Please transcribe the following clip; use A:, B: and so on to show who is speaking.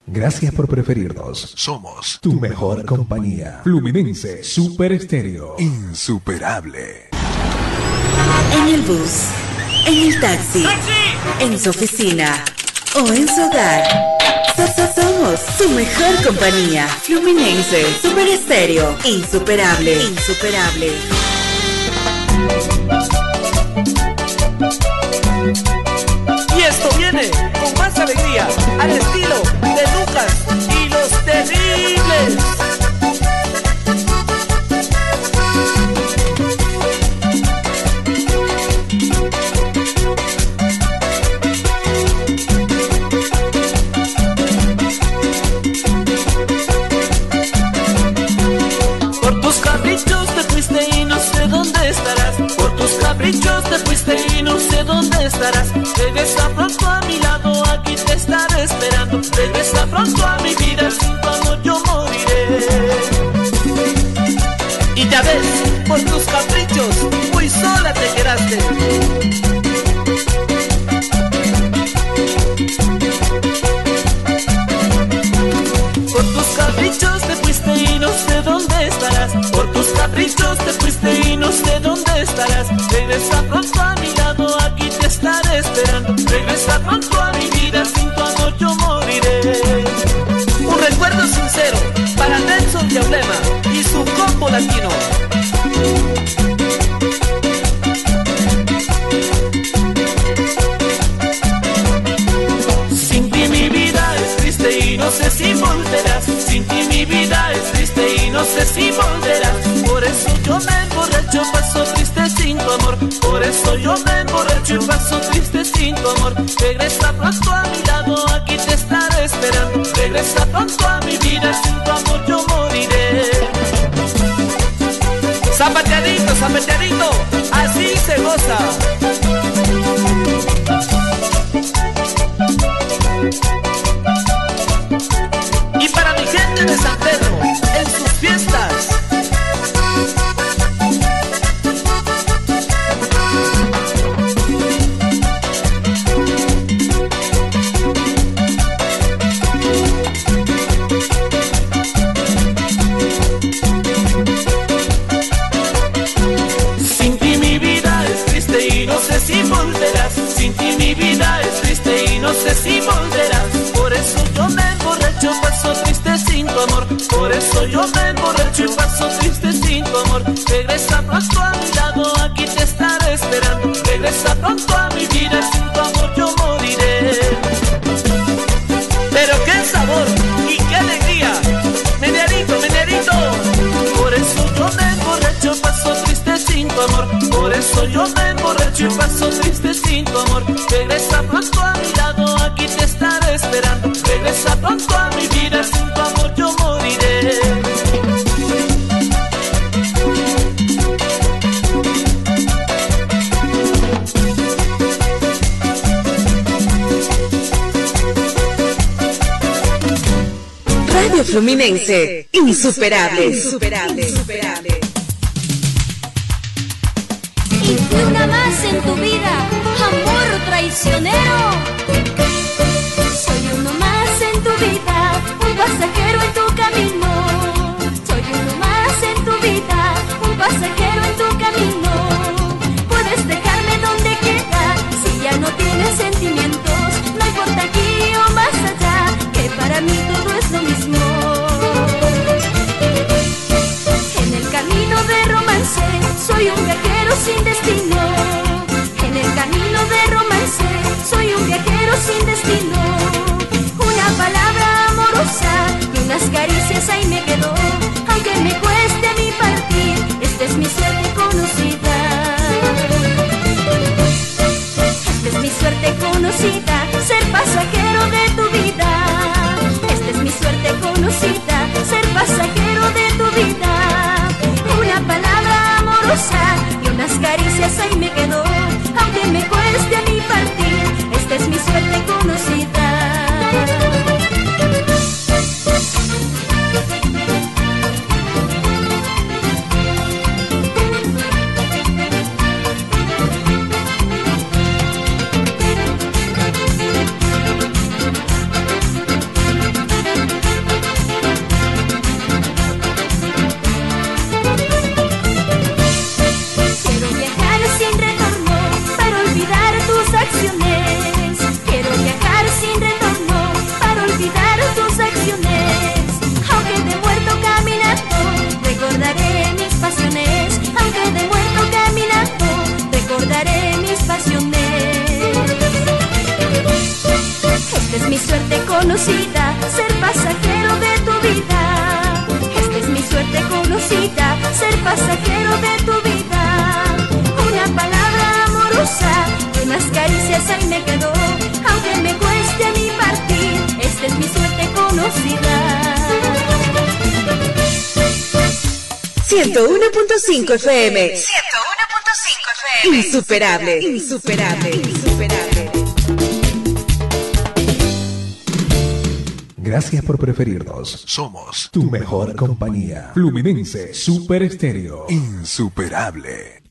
A: Gracias por preferirnos. Somos tu mejor compañía. Fluminense Super Estéreo. Insuperable.
B: En el bus, en el taxi, en su oficina o en su hogar. Somos su mejor compañía. Fluminense Super Estéreo. Insuperable. Insuperable.
C: Y esto viene con más alegría al estilo de Lucas y los Terribles. Por tus caprichos te fuiste y no sé dónde estarás. Por tus caprichos te fuiste y no sé dónde estarás. Regresa pronto a mi lado, aquí te estaré esperando. Regresa pronto a mi vida, sin tu amor yo moriré. Y ya ves, por tus caprichos, muy sola te quedaste. Por tus caprichos te fuiste y no sé dónde estarás. Por tus caprichos te fuiste y no sé dónde estarás. Regresa pronto a mi lado, aquí te estaré esperando. Regresa pronto a mi vida, sin tu amor yo moriré. Un recuerdo sincero para Nelson Yaulema y su combo latino. Sin ti mi vida es triste y no sé si volverás. Sin ti mi vida es triste y no sé si volverás. Por eso yo me emborracho, paso triste sin tu amor. Por eso yo me emborracho y paso triste sin tu amor. Regresa pronto a mi lado, aquí te estaré esperando. Regresa pronto a mi vida, sin tu amor yo moriré. Zapateadito, zapateadito, así se goza. Y para mi gente de San Pedro, en sus fiestas. Sin ti mi vida es triste y no sé si volverás. Sin ti mi vida es triste y no sé si volverás. Por eso yo me emborracho, paso triste sin tu amor. Por eso yo me emborracho y paso triste sin tu amor. Regresa pronto a mi lado, aquí te estaré esperando. Regresa pronto a mi vida, sin tu amor yo moriré. Pero qué sabor y qué alegría, meneadito, meneadito. Por eso yo me emborracho, paso triste sin tu amor. Por eso yo me emborracho y paso triste sin tu amor. Regresa pronto a mi lado, aquí te estaré esperando. Regresa pronto a mi vida, sin tu amor yo moriré.
B: Radio Fluminense, insuperable. Insuperable. Insuperable.
D: Y fui una más en tu vida, amor traicionero. Soy uno más en tu vida, un pasajero en tu camino. Soy uno más en tu vida, un pasajero en tu camino. Puedes dejarme donde quiera, si ya no tienes sentimientos. No importa aquí o más allá, que para mí todo es lo mismo. En el camino de romance, soy un viajero sin destino. En el camino de romance, soy un viajero sin destino. Una palabra amorosa y unas caricias ahí me quedó. Aunque me cueste a mí partir, esta es mi suerte conocida. Esta es mi suerte conocida, ser pasajero de tu vida. Esta es mi suerte conocida, ser pasajero de tu vida. Una palabra amorosa y unas caricias ahí me quedó. Aunque me cueste a mí partir, esta es mi suerte conocida. conocida, ser pasajero de tu vida. Esta es mi suerte conocida, ser pasajero de tu vida. Una palabra amorosa y unas caricias ahí me quedó, aunque me cueste a mí partir, esta es mi suerte conocida.
B: 101.5 FM. 101.5 FM. Insuperable, insuperable, insuperable.
A: Gracias por preferirnos. Somos tu mejor compañía. Fluminense Super Estéreo. Insuperable.